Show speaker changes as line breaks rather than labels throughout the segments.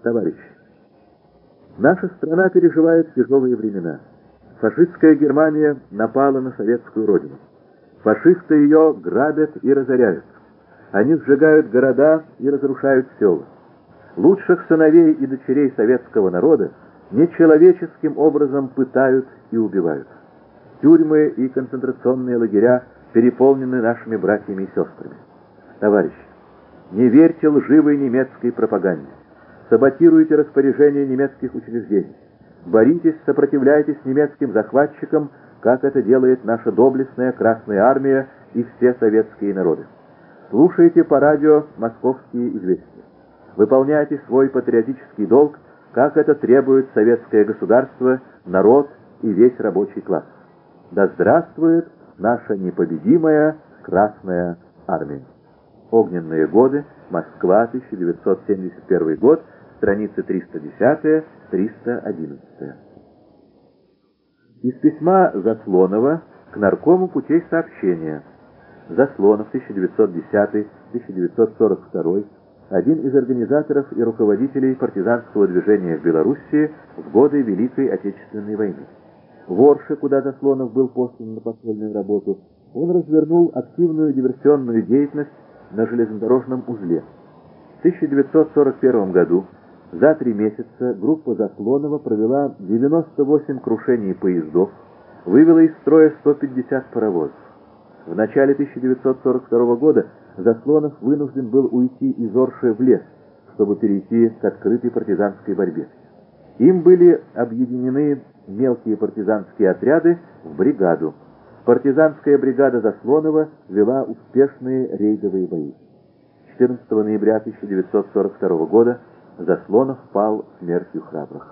Товарищи, наша страна переживает тяжелые времена. Фашистская Германия напала на советскую родину. Фашисты ее грабят и разоряют. Они сжигают города и разрушают села. Лучших сыновей и дочерей советского народа нечеловеческим образом пытают и убивают. Тюрьмы и концентрационные лагеря переполнены нашими братьями и сестрами. Товарищи, не верьте лживой немецкой пропаганде. Саботируйте распоряжения немецких учреждений. Боритесь, сопротивляйтесь немецким захватчикам, как это делает наша доблестная Красная Армия и все советские народы. Слушайте по радио «Московские известия». Выполняйте свой патриотический долг, как это требует советское государство, народ и весь рабочий класс. Да здравствует наша непобедимая Красная Армия. Огненные годы. Москва, 1971 год. Страницы 310-311. Из письма Заслонова к наркому путей сообщения. Заслонов, 1910-1942, один из организаторов и руководителей партизанского движения в Белоруссии в годы Великой Отечественной войны. В Орше, куда Заслонов был послан на подпольную работу, он развернул активную диверсионную деятельность на железнодорожном узле. В 1941 году за 3 месяца группа Заслонова провела 98 крушений поездов, вывела из строя 150 паровозов. В начале 1942 года Заслонов вынужден был уйти из Орши в лес, чтобы перейти к открытой партизанской борьбе. Им были объединены мелкие партизанские отряды в бригаду. Партизанская бригада Заслонова вела успешные рейдовые бои. 14 ноября 1942 года Заслонов пал смертью храбрых.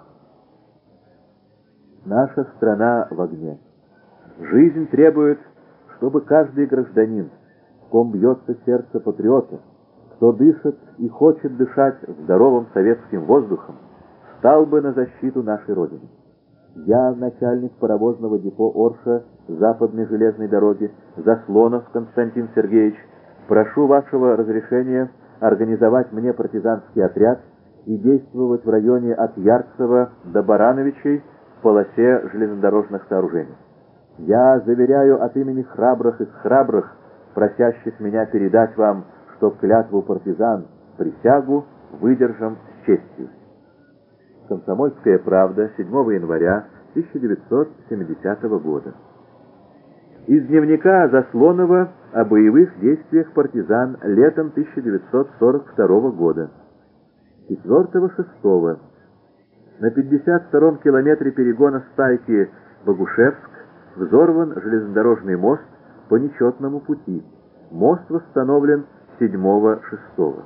Наша страна в огне. Жизнь требует, чтобы каждый гражданин, в ком бьется сердце патриота, кто дышит и хочет дышать здоровым советским воздухом, стал бы на защиту нашей Родины. Я, начальник паровозного депо Орша Западной железной дороги, Заслонов Константин Сергеевич, прошу вашего разрешения организовать мне партизанский отряд и действовать в районе от Ярцева до Барановичей в полосе железнодорожных сооружений. Я заверяю от имени храбрых из храбрых, просящих меня передать вам, что клятву партизан, присягу, выдержам с честью. Комсомольская правда, 7 января 1970 года. Из дневника Заслонова о боевых действиях партизан летом 1942 года. 4-6. На 52-м километре перегона Стайки Богушевск взорван железнодорожный мост по нечетному пути. Мост восстановлен 7-6.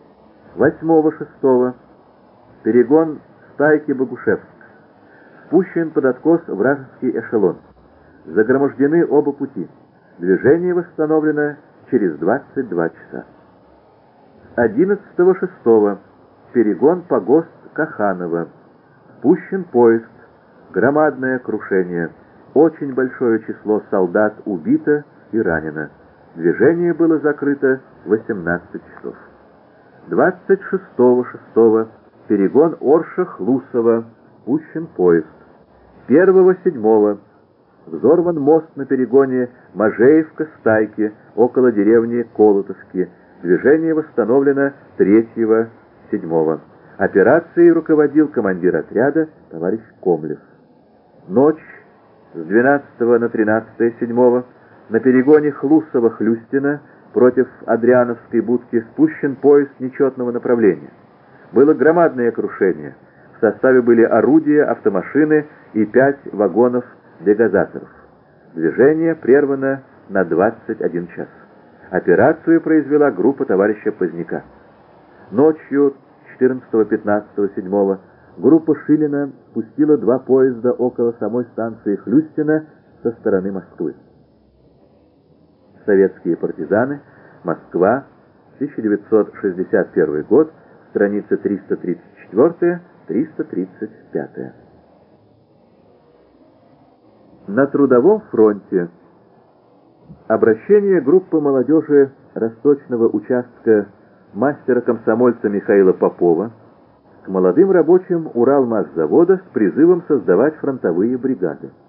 8-6. Перегон Стайки Богушевск. Спущен под откос вражеский эшелон. Загромождены оба пути. Движение восстановлено через 22 часа. 11-6. Перегон Погост Каханово. Спущен поезд. Громадное крушение. Очень большое число солдат убито и ранено. Движение было закрыто 18 часов. 26-6. Перегон Орша-Хлусово. Спущен поезд. 1-7. Взорван мост на перегоне Можеевка-Стайки около деревни Колотовки. Движение восстановлено 3-7. Операцией руководил командир отряда товарищ Комлев. Ночь с 12 на 13-7 на перегоне Хлусово-Хлюстино против Адриановской будки спущен поезд нечетного направления. Было громадное крушение. В составе были орудия, автомашины и 5 вагонов дегазаторов. Движение прервано на 21 час. Операцию произвела группа товарища Поздняка. Ночью 14-15-7 группа Шилина пустила 2 поезда около самой станции Хлюстино со стороны Москвы. Советские партизаны. Москва. 1961 год. Страницы 334-335. На трудовом фронте. Обращение группы молодежи Росточного участка мастера-комсомольца Михаила Попова к молодым рабочим Уралмашзавода с призывом создавать фронтовые бригады.